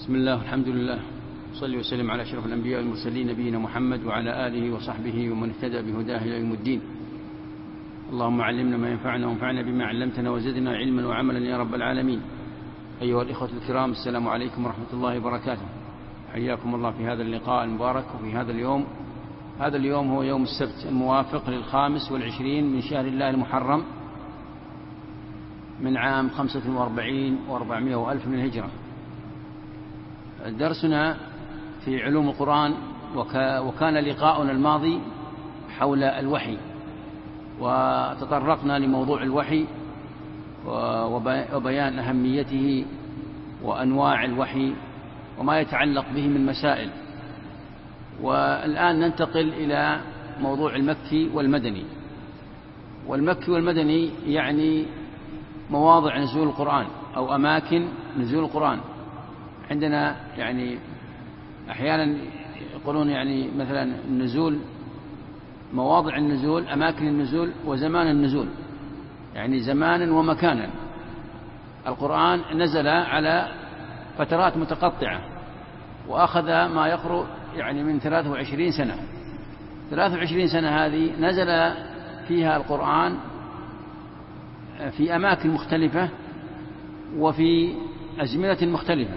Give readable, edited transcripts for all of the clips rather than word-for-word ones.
بسم الله والحمد لله، صلي وسلم على أشرف الأنبياء والمرسلين نبينا محمد وعلى آله وصحبه ومن اهتدى بهداه إلى يوم الدين. اللهم علمنا ما ينفعنا وانفعنا بما علمتنا وزدنا علما وعملا يا رب العالمين. أيها الإخوة الكرام، السلام عليكم ورحمة الله وبركاته. حياكم الله في هذا اللقاء المبارك وفي هذا اليوم. هذا اليوم هو يوم السبت الموافق 25 من شهر الله المحرم من عام 45 و400 وألف من الهجرة. درسنا في علوم القرآن، وكان لقاؤنا الماضي حول الوحي، وتطرقنا لموضوع الوحي وبيان أهميته وأنواع الوحي وما يتعلق به من مسائل. والآن ننتقل إلى موضوع المكي والمدني. والمكي والمدني يعني مواضع نزول القرآن أو أماكن نزول القرآن. عندنا يعني أحيانا يقولون يعني مثلا النزول، مواضع النزول، أماكن النزول وزمان النزول، يعني زمانا ومكانا. القرآن نزل على فترات متقطعة وأخذ ما يقرب يعني من 23 سنة. 23 سنة هذه نزل فيها القرآن في أماكن مختلفة وفي أزمنة مختلفة،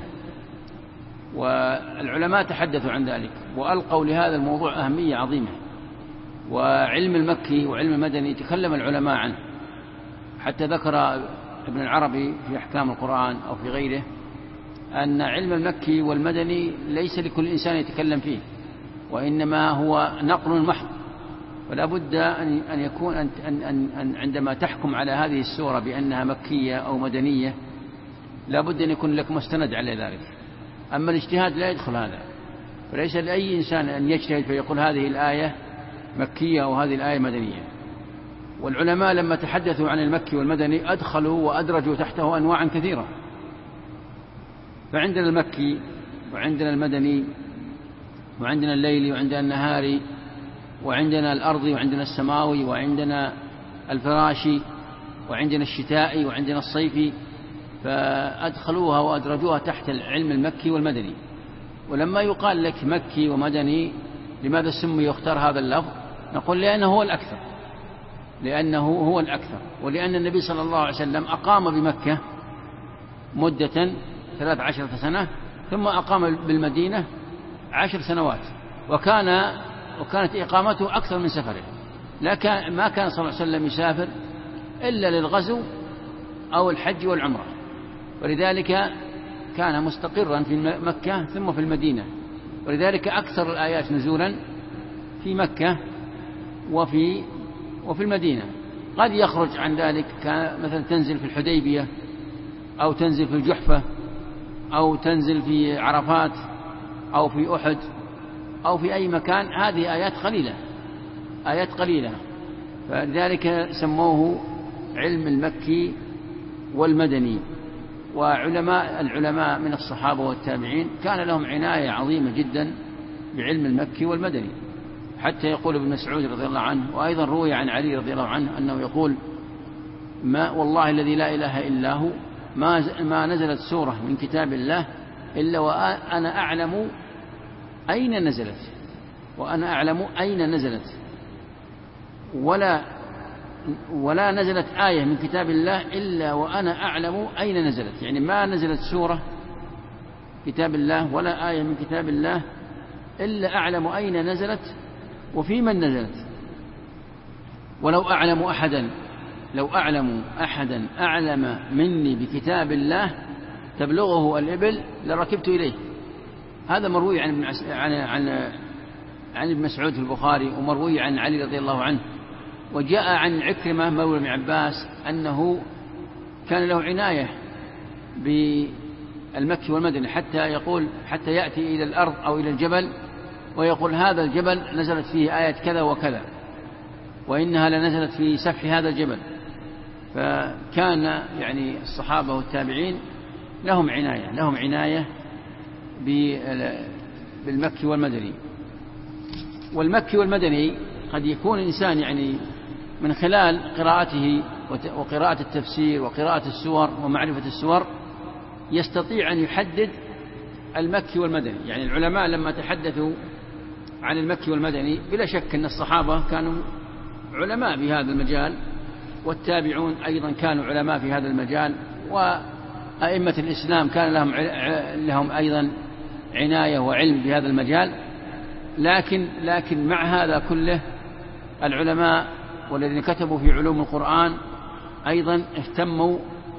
والعلماء تحدثوا عن ذلك وألقوا لهذا الموضوع أهمية عظيمة. وعلم المكي وعلم المدني تكلم العلماء عنه، حتى ذكر ابن العربي في أحكام القرآن أو في غيره أن علم المكي والمدني ليس لكل إنسان يتكلم فيه، وإنما هو نقل محض. فلا بد أن يكون أن عندما تحكم على هذه السورة بأنها مكية أو مدنية لا بد أن يكون لك مستند على ذلك. أما الاجتهاد لا يدخل هذا، فليس لأي إنسان أن يجتهد فيقول هذه الآية مكية أو هذه الآية مدنية. والعلماء لما تحدثوا عن المكي والمدني أدخلوا وأدرجوا تحته أنواعا كثيرة. فعندنا المكي وعندنا المدني وعندنا الليلي وعندنا النهاري وعندنا الأرضي وعندنا السماوي وعندنا الفراشي وعندنا الشتائي وعندنا الصيفي، فأدخلوها وأدرجوها تحت العلم المكي والمدني. ولما يقال لك مكي ومدني لماذا سمي يختار هذا اللفظ؟ نقول لأنه هو الأكثر، لأنه هو الأكثر، ولأن النبي صلى الله عليه وسلم أقام بمكة مدة 13 سنة ثم أقام بالمدينة 10 سنوات، وكانت إقامته أكثر من سفره. ما كان صلى الله عليه وسلم يسافر إلا للغزو أو الحج والعمرة، ولذلك كان مستقرا في مكة ثم في المدينة. ولذلك أكثر الآيات نزولا في مكة وفي المدينة. قد يخرج عن ذلك، مثلا تنزل في الحديبية أو تنزل في الجحفة أو تنزل في عرفات أو في أحد أو في أي مكان. هذه آيات قليلة، فلذلك سموه علم المكي والمدني. العلماء من الصحابة والتابعين كان لهم عناية عظيمة جدا بعلم المكي والمدني، حتى يقول ابن مسعود رضي الله عنه، وأيضا روي عن علي رضي الله عنه أنه يقول والله الذي لا إله إلا هو ما نزلت سورة من كتاب الله إلا وأنا أعلم أين نزلت، ولا نزلت آية من كتاب الله إلا وأنا أعلم أين نزلت. يعني ما نزلت سورة كتاب الله ولا آية من كتاب الله إلا أعلم أين نزلت وفي من نزلت. ولو أعلم أحدا أعلم مني بكتاب الله تبلغه الإبل لركبت إليه. هذا مروي عن ابن مسعود في البخاري، ومروي عن علي رضي الله عنه. وجاء عن عكرمة مولى ابن عباس أنه كان له عناية بالمكي والمدني، حتى يأتي إلى الأرض أو إلى الجبل ويقول هذا الجبل نزلت فيه آية كذا وكذا، وإنها لنزلت في سفح هذا الجبل. فكان يعني الصحابة والتابعين لهم عناية بالمكي والمدني. والمكي والمدني قد يكون الإنسان يعني من خلال قراءته وقراءة التفسير وقراءة السور ومعرفة السور يستطيع أن يحدد المكي والمدني. يعني العلماء لما تحدثوا عن المكي والمدني بلا شك أن الصحابة كانوا علماء في هذا المجال، والتابعون أيضا كانوا علماء في هذا المجال، وأئمة الإسلام كان لهم أيضا عناية وعلم في هذا المجال. لكن مع هذا كله العلماء والذين كتبوا في علوم القرآن أيضا اهتموا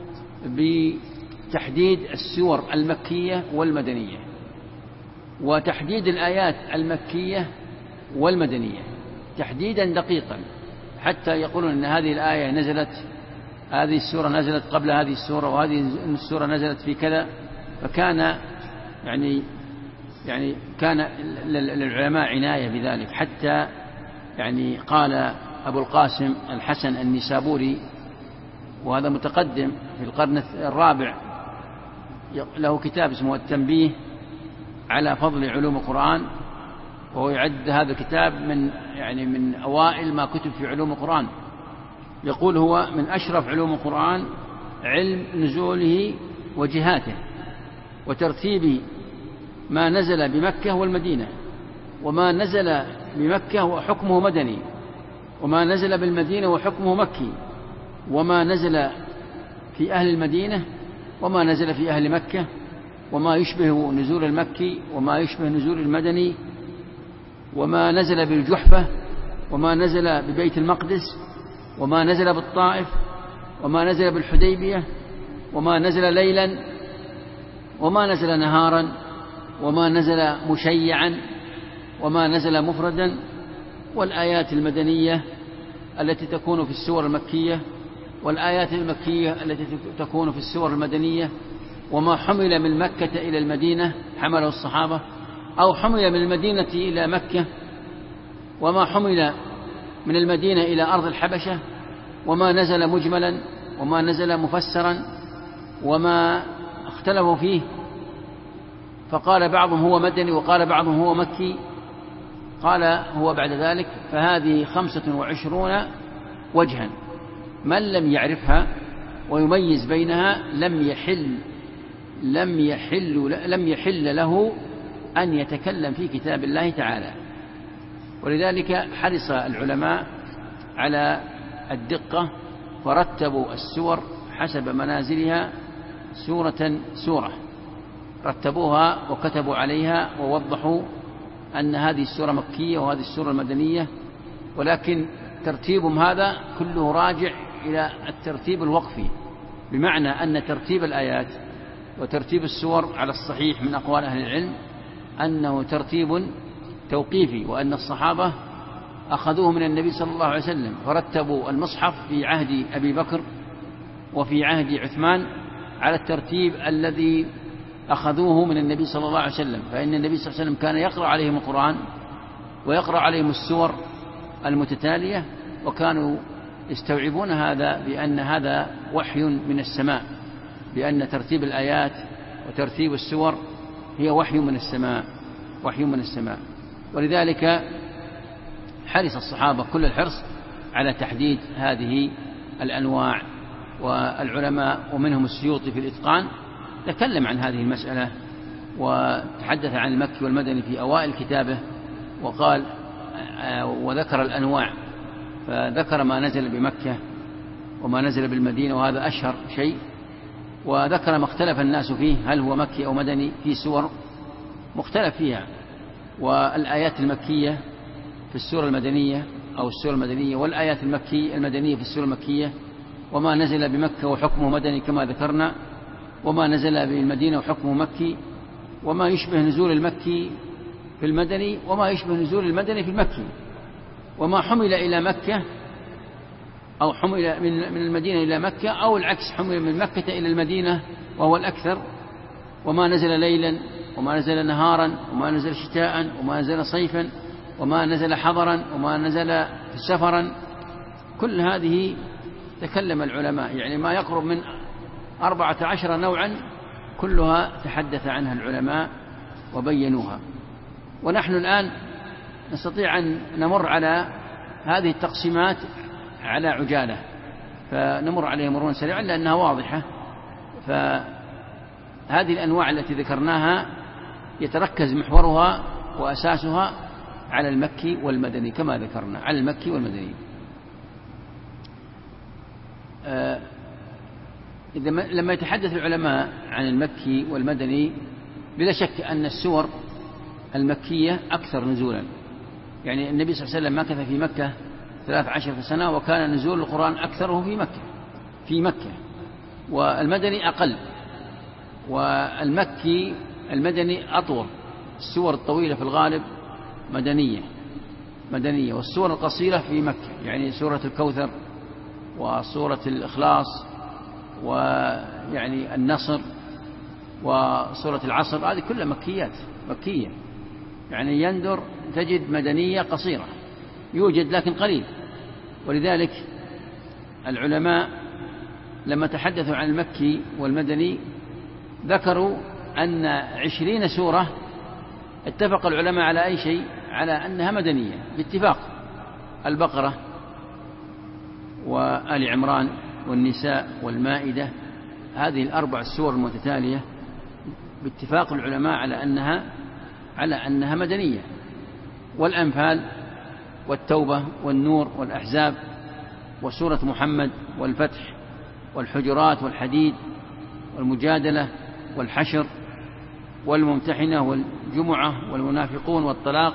بتحديد السور المكية والمدنية، وتحديد الآيات المكية والمدنية تحديدا دقيقا، حتى يقولون أن هذه السورة نزلت قبل هذه السورة، وهذه السورة نزلت في كذا. فكان يعني كان للعلماء عناية بذلك، حتى يعني قال أبو القاسم الحسن النسابوري، وهذا متقدم في القرن الرابع، له كتاب اسمه التنبيه على فضل علوم القرآن، وهو يعد هذا الكتاب من أوائل ما كتب في علوم القرآن. يقول هو من أشرف علوم القرآن علم نزوله وجهاته وترتيب ما نزل بمكة والمدينة، وما نزل بمكة وحكمه مدني، وما نزل بالمدينة وحكمه مكي، وما نزل في أهل المدينة وما نزل في أهل مكة، وما يشبه نزول المكي وما يشبه نزول المدني، وما نزل بالجحفة وما نزل ببيت المقدس، وما نزل بالطائف، وما نزل بالحديبية، وما نزل ليلا وما نزل نهارا، وما نزل مشيعا وما نزل مفردا، والآيات المدنية التي تكون في السور المكية، والآيات المكية التي تكون في السور المدنية، وما حمل من مكة إلى المدينة حمله الصحابة، أو حمل من المدينة إلى مكة، وما حمل من المدينة إلى أرض الحبشة، وما نزل مجملا وما نزل مفسرا، وما اختلفوا فيه، فقال بعضهم هو مدني وقال بعضهم هو مكي، قال هو بعد ذلك. فهذه 25 وجها، من لم يعرفها ويميز بينها لم يحل له أن يتكلم في كتاب الله تعالى. ولذلك حرص العلماء على الدقة، فرتبوا السور حسب منازلها سورة سورة، رتبوها وكتبوا عليها ووضحوا أن هذه السورة مكية وهذه السورة المدنية. ولكن ترتيبهم هذا كله راجع إلى الترتيب الوقفي، بمعنى أن ترتيب الآيات وترتيب السور على الصحيح من أقوال أهل العلم أنه ترتيب توقيفي، وأن الصحابة أخذوه من النبي صلى الله عليه وسلم، فرتبوا المصحف في عهد أبي بكر وفي عهد عثمان على الترتيب الذي أخذوه من النبي صلى الله عليه وسلم. فإن النبي صلى الله عليه وسلم كان يقرأ عليهم القرآن ويقرأ عليهم السور المتتالية، وكانوا يستوعبون هذا بأن هذا وحي من السماء، بأن ترتيب الآيات وترتيب السور هي وحي من السماء. ولذلك حرص الصحابة كل الحرص على تحديد هذه الأنواع. والعلماء ومنهم السيوطي في الإتقان تكلم عن هذه المسألة، وتحدث عن المكي والمدني في أوائل كتابه، وقال وذكر الأنواع، فذكر ما نزل بمكة وما نزل بالمدينة، وهذا أشهر شيء، وذكر ما اختلف الناس فيه، هل هو مكي أو مدني، في سور مختلف فيها، والآيات المكية في السورة المدنية أو السورة المدنية، والآيات المدنية في السورة المكية، وما نزل بمكة وحكمه مدني كما ذكرنا، وما نزل بالمدينة وحكمه مكي، وما يشبه نزول المكي في المدني وما يشبه نزول المدني في المكي، وما حمل إلى مكة أو حمل من المدينة إلى مكة، أو العكس حمل من مكة إلى المدينة وهو الأكثر، وما نزل ليلا وما نزل نهارا، وما نزل شتاء وما نزل صيفا، وما نزل حضرا وما نزل سفرا. كل هذه تكلم العلماء، يعني ما يقرب من 14 نوعا كلها تحدث عنها العلماء وبينوها. ونحن الآن نستطيع أن نمر على هذه التقسيمات على عجالة، فنمر عليها مرورا سريعا لأنها واضحة. فهذه الأنواع التي ذكرناها يتركز محورها وأساسها على المكي والمدني كما ذكرنا، على المكي والمدني. لما يتحدث العلماء عن المكي والمدني بلا شك أن السور المكية أكثر نزولا، يعني النبي صلى الله عليه وسلم مكث في مكة 13 سنة، وكان نزول القرآن أكثره في مكة، والمدني أقل، المدني أطول. السور الطويلة في الغالب مدنية، والسور القصيرة في مكة، يعني سورة الكوثر وسورة الإخلاص ويعني النصر وسورة العصر، هذه كلها مكية، يعني يندر تجد مدنية قصيرة، يوجد لكن قليل. ولذلك العلماء لما تحدثوا عن المكي والمدني ذكروا أن 20 سورة اتفق العلماء على أي شيء، على أنها مدنية باتفاق: البقرة وآل عمران والنساء والمائدة، هذه الأربع السور المتتالية باتفاق العلماء على أنها مدنية، والأنفال والتوبة والنور والأحزاب وسورة محمد والفتح والحجرات والحديد والمجادلة والحشر والممتحنة والجمعة والمنافقون والطلاق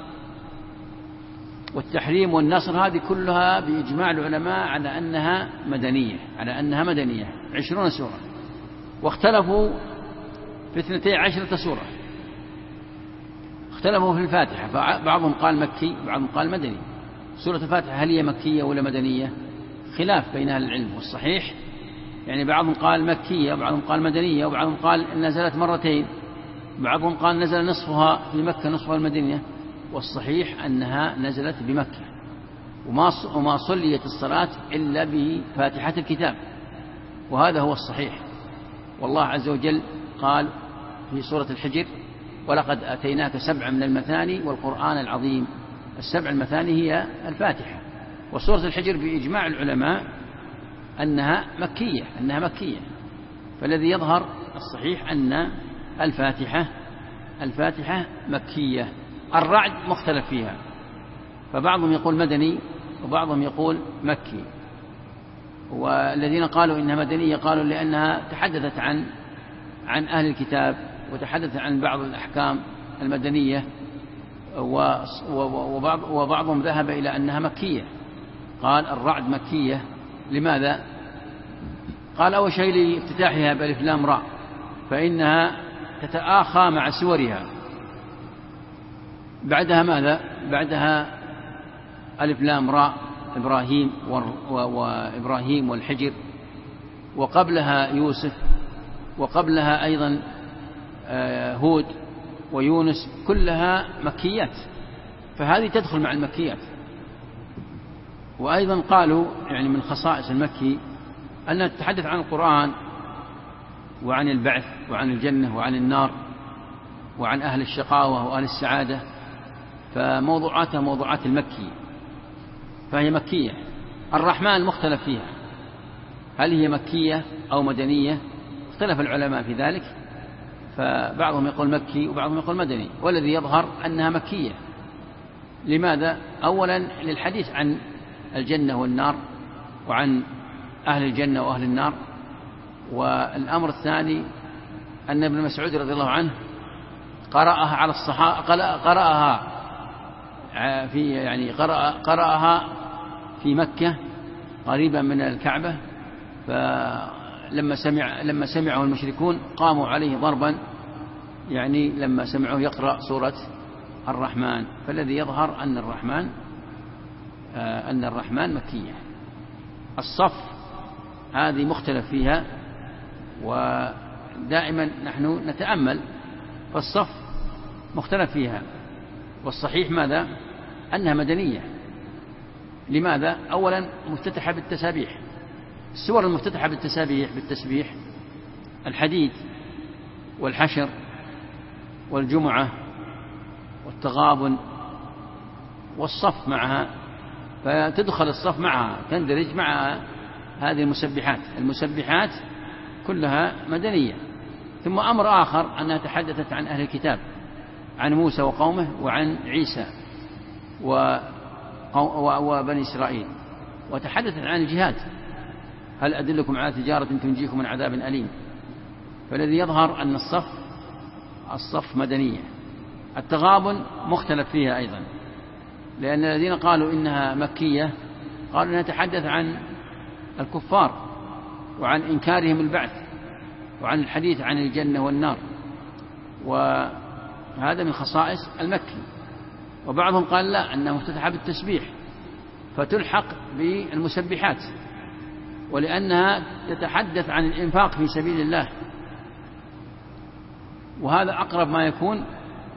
والتحريم والنصر، هذه كلها بإجماع العلماء على أنها مدنية 20 سورة. واختلفوا في 12 سورة، اختلفوا في الفاتحة، فبعضهم قال مكي وبعضهم قال مدني. سورة الفاتحة هل هي مكية ولا مدنية؟ خلاف بين أهل العلم، والصحيح يعني بعضهم قال مكية وبعضهم قال مدنية، وبعضهم قال نزلت مرتين، بعضهم قال نزل نصفها في مكة نصفها المدنية، والصحيح أنها نزلت بمكة، وما صليت الصلاة إلا بفاتحة الكتاب، وهذا هو الصحيح. والله عز وجل قال في سورة الحجر: ولقد أتيناك 7 من المثاني والقرآن العظيم. 7 المثاني هي الفاتحة، وسورة الحجر بإجماع العلماء أنها مكية، فالذي يظهر الصحيح أن الفاتحة مكية. الرعد مختلف فيها، فبعضهم يقول مدني وبعضهم يقول مكي، والذين قالوا إنها مدنية قالوا لأنها تحدثت عن أهل الكتاب، وتحدثت عن بعض الأحكام المدنية، وبعضهم ذهب إلى أنها مكية، قال الرعد مكية. لماذا؟ قال أول شيء لافتتاحها بألف لام راء، فإنها تتآخى مع سورها. بعدها ماذا؟ بعدها ألف لام راء إبراهيم وإبراهيم والحجر، وقبلها يوسف، وقبلها أيضا هود ويونس، كلها مكيات، فهذه تدخل مع المكيات. وأيضا قالوا يعني من خصائص المكي أنها تتحدث عن القرآن وعن البعث وعن الجنة وعن النار وعن أهل الشقاوة وأهل السعادة، فموضوعاتها موضوعات المكي، فهي مكية. الرحمن مختلف فيها، هل هي مكية أو مدنية؟ اختلف العلماء في ذلك، فبعضهم يقول مكي وبعضهم يقول مدني، والذي يظهر أنها مكية. لماذا؟ أولا للحديث عن الجنة والنار وعن أهل الجنة وأهل النار، والأمر الثاني أن ابن مسعود رضي الله عنه قرأها على الصحابة، قرأها في مكة قريبا من الكعبة، فلما سمعه المشركون قاموا عليه ضربا، يعني لما سمعوه يقرأ سورة الرحمن. فالذي يظهر أن الرحمن مكية. الصف هذه مختلف فيها، ودائما نحن نتأمل، فالصف مختلف فيها، والصحيح ماذا؟ أنها مدنية. لماذا؟ أولا مفتتحة بالتسابيح، السور المفتتحة بالتسبيح الحديد والحشر والجمعة والتغابن والصف معها، فتدخل الصف معها، تندرج مع هذه المسبحات كلها مدنية. ثم أمر آخر أنها تحدثت عن أهل الكتاب، عن موسى وقومه وعن عيسى وبني إسرائيل، وتحدثت عن الجهاد: هل أدلكم على تجارة تنجيكم من عذاب أليم. فالذي يظهر أن الصف مدنية. التغابن مختلف فيها أيضا، لأن الذين قالوا إنها مكية قالوا إنها تحدث عن الكفار وعن إنكارهم البعث وعن الحديث عن الجنة والنار، وهذا من خصائص المكي. وبعضهم قال لا، أنها مفتتحة بالتسبيح فتلحق بالمسبحات، ولأنها تتحدث عن الإنفاق في سبيل الله، وهذا أقرب ما يكون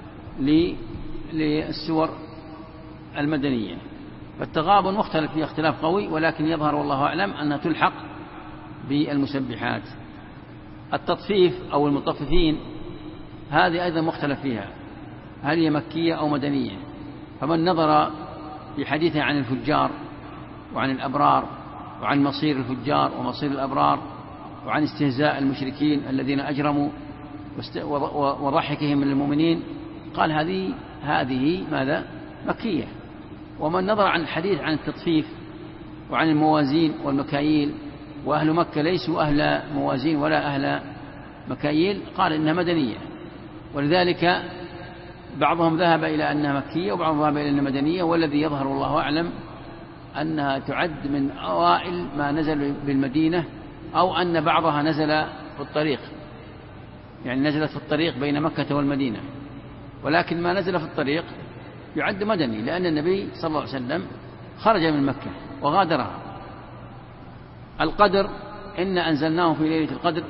للسور المدنية. فالتغابن مختلف فيه اختلاف قوي، ولكن يظهر والله أعلم أنها تلحق بالمسبحات. التطفيف أو المطففين هذه أيضا مختلف فيها، هل هي مكية أو مدنية. فمن نظر في حديثه عن الفجار وعن الأبرار وعن مصير الفجار ومصير الأبرار وعن استهزاء المشركين الذين أجرموا وضحكهم من المؤمنين، قال هذه ماذا؟ مكية. ومن نظر عن الحديث عن التطفيف وعن الموازين والمكاييل، وأهل مكة ليسوا أهل موازين ولا أهل مكاييل، قال إنها مدنية. ولذلك بعضهم ذهب إلى أنها مكية وبعضهم ذهب إلى أنها مدنية، والذي يظهر والله أعلم أنها تعد من أوائل ما نزل بالمدينة، أو أن بعضها نزل في الطريق، يعني نزلت في الطريق بين مكة والمدينة، ولكن ما نزل في الطريق يعد مدني، لأن النبي صلى الله عليه وسلم خرج من مكة وغادرها. القدر إن أنزلناه في ليلة القدر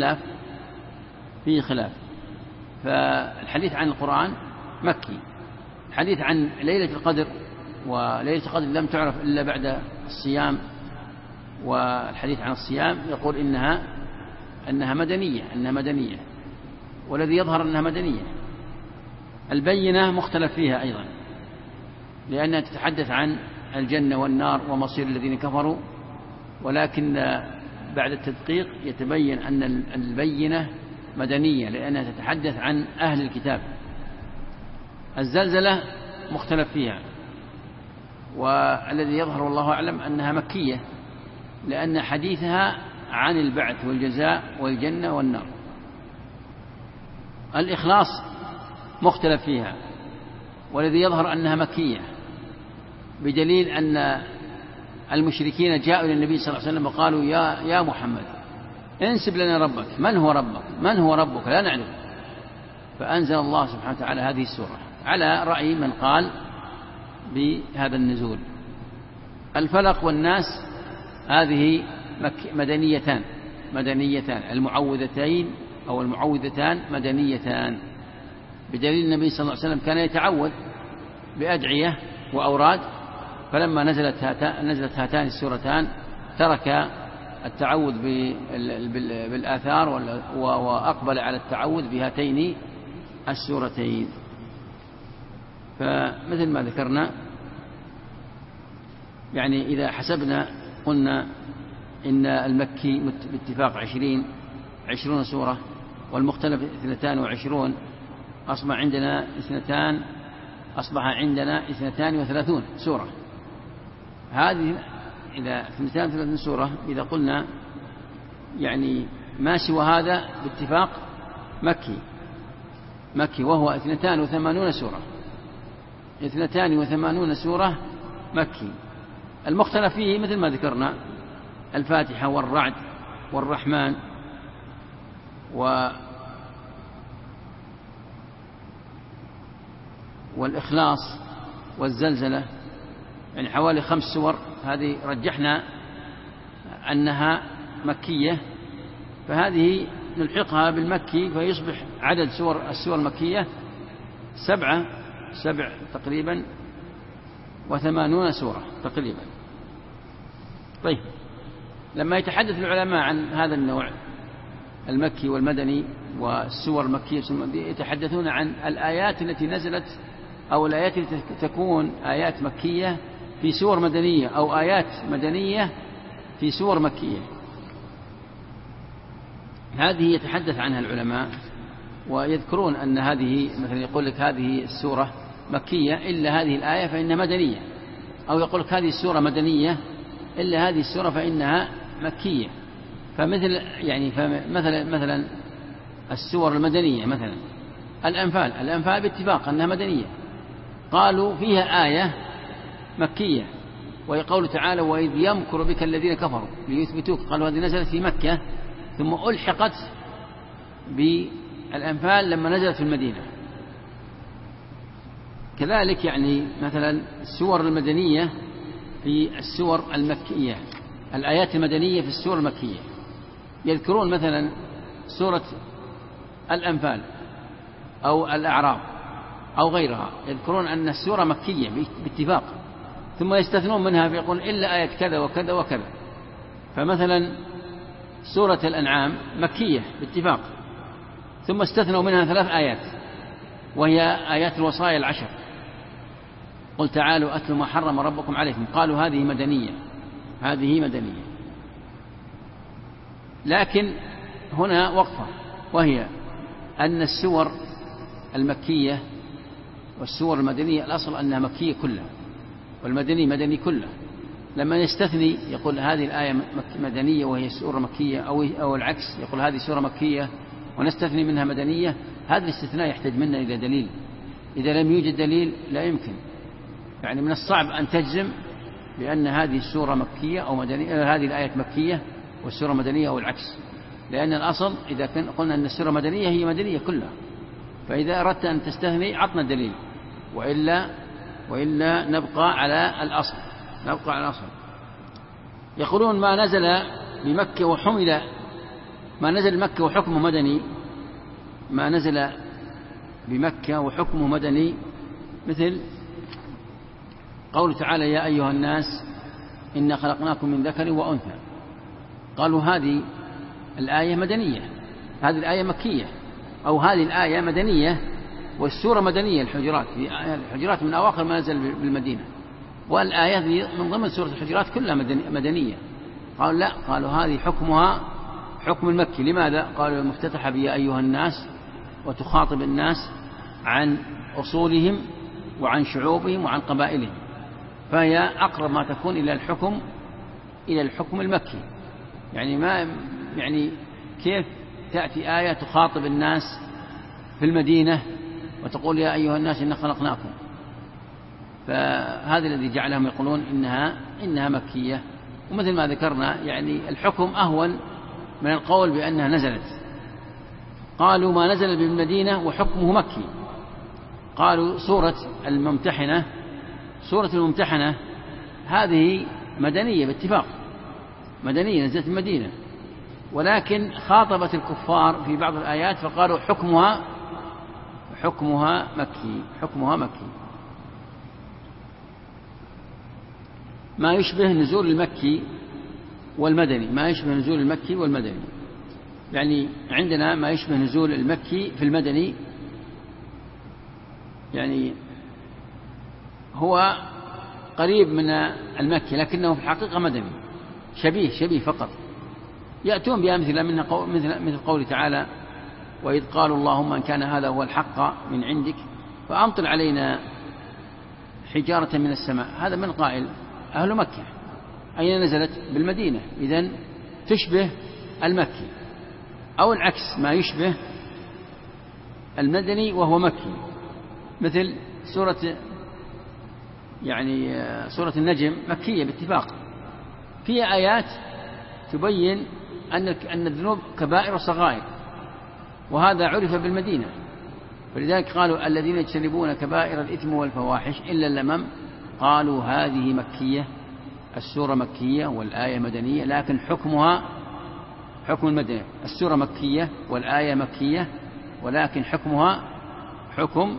فيه خلاف. فالحديث عن القرآن مكي. الحديث عن ليلة القدر، وليلة القدر لم تعرف إلا بعد الصيام، والحديث عن الصيام يقول أنها مدنية، والذي يظهر أنها مدنية. البينة مختلف فيها أيضا، لأنها تتحدث عن الجنة والنار ومصير الذين كفروا، ولكن بعد التدقيق يتبين أن البينة مدنية، لأنها تتحدث عن أهل الكتاب. الزلزلة مختلف فيها، والذي يظهر والله أعلم أنها مكية، لأن حديثها عن البعث والجزاء والجنة والنار. الإخلاص مختلف فيها، والذي يظهر أنها مكية، بدليل أن المشركين جاءوا إلى النبي صلى الله عليه وسلم وقالوا يا محمد انسب لنا ربك، من هو ربك لا نعلم. فأنزل الله سبحانه وتعالى هذه السورة على رأي من قال بهذا النزول. الفلق والناس هذه مدنيتان. المعوذتين أو المعوذتان مدنيتان، بدليل النبي صلى الله عليه وسلم كان يتعوذ بأدعية وأوراد، فلما نزلت هاتان السورتان ترك التعوذ بالآثار وأقبل على التعوذ بهاتين السورتين. فمثل ما ذكرنا، يعني إذا حسبنا قلنا إن المكي باتفاق 20 سورة، والمختلف 22، أصبح عندنا 32 سورة. هذه إذا 32 سورة، إذا قلنا يعني ما سوى هذا باتفاق مكي، وهو 82 سورة. 82 سورة مكي. المختلف فيه مثل ما ذكرنا: الفاتحة والرعد والرحمن والإخلاص والزلزلة، يعني حوالي 5 سور. هذه رجحنا أنها مكية، فهذه نلحقها بالمكي، فيصبح عدد السور المكية 7 تقريبا، و80 سورة تقريبا. طيب، لما يتحدث العلماء عن هذا النوع المكي والمدني والسور المكية، يتحدثون عن الآيات التي نزلت، أو الآيات التي تكون آيات مكية في سور مدنية، أو آيات مدنية في سور مكية. هذه يتحدث عنها العلماء ويذكرون أن هذه مثلا يقول لك هذه السورة مكية إلا هذه الآية فإنها مدنية، أو يقول لك هذه السورة مدنية إلا هذه السورة فإنها مكية. مثلا السور المدنية مثلا الأنفال باتفاق أنها مدنية، قالوا فيها آية مكية وهي قوله تعالى وإذ يمكر بك الذين كفروا ليثبتوك، قالوا هذه نزلت في مكة ثم ألحقت بالأنفال لما نزلت في المدينة. كذلك مثلا السور المدنية في السور المكية، الآيات المدنية في السور المكية يذكرون مثلا سورة الأنفال أو الأعراف أو غيرها، يذكرون أن السورة مكية باتفاق، ثم يستثنون منها فيقول إلا آية كذا وكذا وكذا. فمثلا سورة الأنعام مكية باتفاق، ثم استثنوا منها 3 آيات وهي آيات الوصايا 10، قل تعالوا أتلوا ما حرم ربكم عليكم، قالوا هذه مدنية. لكن هنا وقفة، وهي أن السور المكية والسور المدنية الأصل أنها مكية كلها والمدني مدني كله. لما يستثني يقول هذه الآية مدنية وهي سورة مكية، أو العكس يقول هذه سورة مكية ونستثني منها مدنية، هذا الاستثناء يحتاج منا إلى دليل. إذا لم يوجد دليل لا يمكن، من الصعب أن تجزم بأن هذه السورة مكية أو مدنية، هذه الآية مكية والسورة مدنية أو العكس، لأن الأصل إذا قلنا أن السورة مدنية هي مدنية كلها، فإذا أردت أن تستثني عطنا دليل، وإلا نبقى على الأصل. يقولون ما نزل بمكة وحكمه مدني، ما نزل بمكة وحكمه مدني مثل قول تعالى يا أيها الناس إنا خلقناكم من ذكر وأنثى، قالوا هذه الآية مدنية، هذه الآية مكية، أو هذه الآية مدنية والسورة مدنية. الحجرات من أواخر ما نزل بالمدينة، والآية من ضمن سورة الحجرات كلها مدنية. قالوا لا، قالوا هذه حكمها حكم المكي. لماذا؟ قالوا المفتتحة بيا أيها الناس وتخاطب الناس عن أصولهم وعن شعوبهم وعن قبائلهم، فهي أقرب ما تكون إلى الحكم المكي. كيف تأتي آية تخاطب الناس في المدينة وتقول يا أيها الناس إنا خلقناكم؟ فهذا الذي جعلهم يقولون إنها مكية. ومثل ما ذكرنا الحكم أهون من القول بأنها نزلت. قالوا ما نزل بالمدينة وحكمه مكي. قالوا سورة الممتحنة هذه مدنية باتفاق، مدنية نزلت المدينة، ولكن خاطبت الكفار في بعض الآيات فقالوا حكمها مكي. ما يشبه نزول المكي والمدني، عندنا ما يشبه نزول المكي في المدني، هو قريب من المكي لكنه في الحقيقة مدني، شبيه فقط. يأتون بأمثلة مثل قول تعالى وإذ قالوا اللهم إن كان هذا هو الحق من عندك فأمطر علينا حجارة من السماء. هذا من قائل أهل مكة. أين نزلت؟ بالمدينة، إذن تشبه المكي. أو العكس، ما يشبه المدني وهو مكي، مثل سورة النجم مكية باتفاق، فيها آيات تبين أن الذنوب كبائر وصغائر، وهذا عرف بالمدينة. فلذلك قالوا الذين يجتنبون كبائر الإثم والفواحش إلا اللمم، قالوا هذه مكية، السورة مكية والآية مدنية، لكن حكمها حكم المدنية. السورة مكية والآية مكية، ولكن حكمها حكم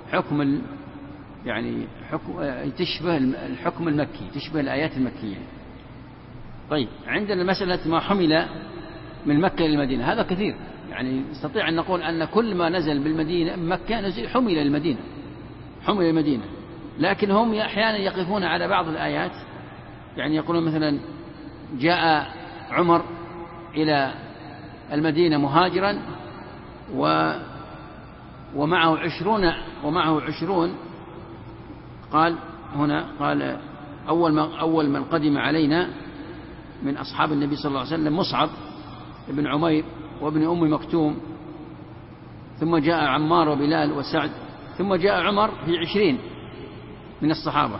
تشبه الحكم المكي، تشبه الآيات المكية. طيب، عندنا مسألة ما حمل من مكة للمدينة، هذا كثير. نستطيع أن نقول أن كل ما نزل بالمدينة مكة حمل المدينة، لكن هم أحيانا يقفون على بعض الآيات. يقولون مثلا جاء عمر إلى المدينة مهاجرا ومعه 20. قال هنا قال أول من قدم علينا من أصحاب النبي صلى الله عليه وسلم مصعب بن عمير وابن أم مكتوم، ثم جاء عمار وبلال وسعد، ثم جاء عمر في 20 من الصحابة،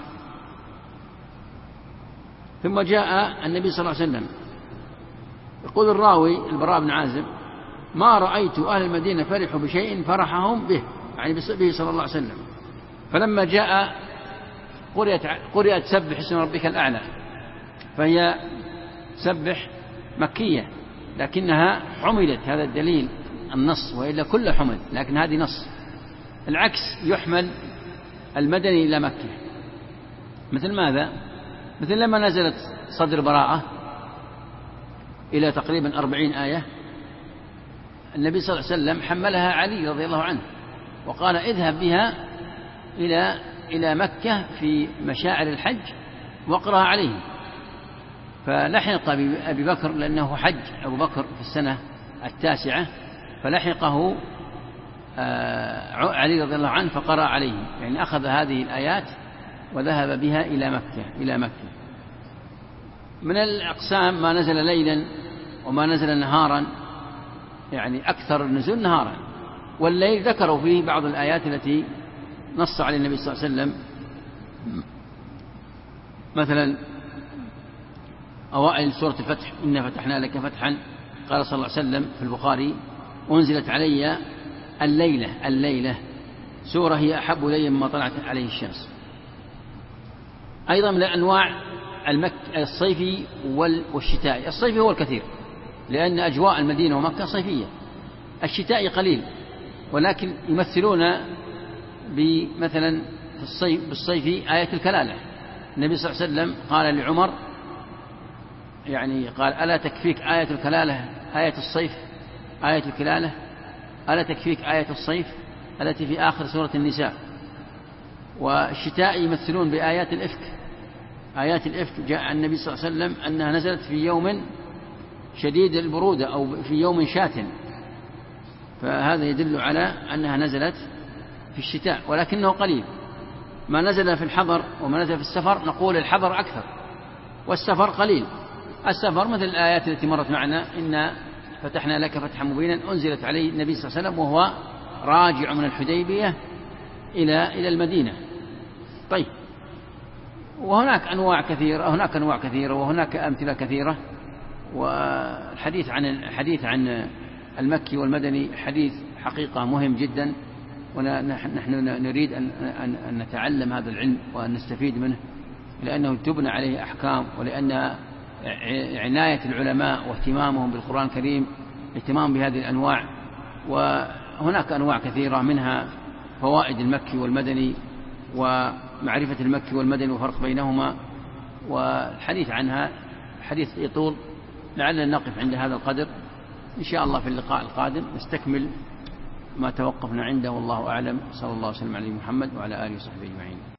ثم جاء النبي صلى الله عليه وسلم. يقول الراوي البراء بن عازب: ما رأيت أهل المدينة فرحوا بشيء فرحهم به، يعني به صلى الله عليه وسلم. فلما جاء قرأت سبح اسم ربك الأعلى، فهي سبح مكية لكنها حملت، هذا الدليل النص، وإلا كل حمل، لكن هذه نص. العكس يحمل المدني إلى مكة. مثل ماذا؟ مثل لما نزلت صدر براءة إلى تقريبا 40 آية، النبي صلى الله عليه وسلم حملها علي رضي الله عنه وقال: اذهب بها إلى مكة في مشاعر الحج واقرأها عليه. فلحق أبي بكر، لأنه حج أبو بكر في السنة 9، فلحقه علي رضي الله عنه فقرأ عليه، يعني أخذ هذه الآيات وذهب بها إلى مكة. من الأقسام ما نزل ليلا وما نزل نهارا، يعني أكثر النزول نهارا، والليل ذكروا فيه بعض الآيات التي نص على النبي صلى الله عليه وسلم. مثلا أوائل سورة الفتح: إنا فتحنا لك فتحا. قال صلى الله عليه وسلم في البخاري: أنزلت علي الليلة سورة هي أحب إلي مما طلعت عليه الشمس. أيضا من أنواع الصيفي والشتائي. الصيفي هو الكثير، لأن أجواء المدينة ومكة صيفية. الشتائي قليل، ولكن يمثلون مثلا بالصيف آية الكلالة. النبي صلى الله عليه وسلم قال لعمر، يعني قال: ألا تكفيك آية الكلالة آية الصيف آية الكلالة؟ ألا تكفيك آية الصيف التي في آخر سورة النساء؟ والشتاء يمثلون بآيات الإفك. آيات الإفك جاء النبي صلى الله عليه وسلم أنها نزلت في يوم شديد البرودة أو في يوم شات، فهذا يدل على أنها نزلت في الشتاء، ولكنه قليل. ما نزل في الحضر وما نزل في السفر نقول الحضر أكثر والسفر قليل. السفر مثل الآيات التي مرت معنا: إنا فتحنا لك فتحا مبينا، أنزلت عليه النبي صلى الله عليه وسلم وهو راجع من الحديبية إلى المدينة. طيب، وهناك أنواع كثيرة وهناك أمثلة كثيرة. والحديث عن المكي والمدني حديث حقيقة مهم جدا، ونحن نريد أن نتعلم هذا العلم وأن نستفيد منه، لأنه تبنى عليه أحكام، ولأن عناية العلماء واهتمامهم بالقرآن الكريم اهتمام بهذه الأنواع. وهناك أنواع كثيرة، منها فوائد المكي والمدني ومعرفة المكي والمدني وفرق بينهما، والحديث عنها حديث يطول، لعلنا نقف عند هذا القدر. إن شاء الله في اللقاء القادم نستكمل ما توقفنا عنده، والله أعلم. صلى الله وسلم على محمد وعلى آله وصحبه أجمعين.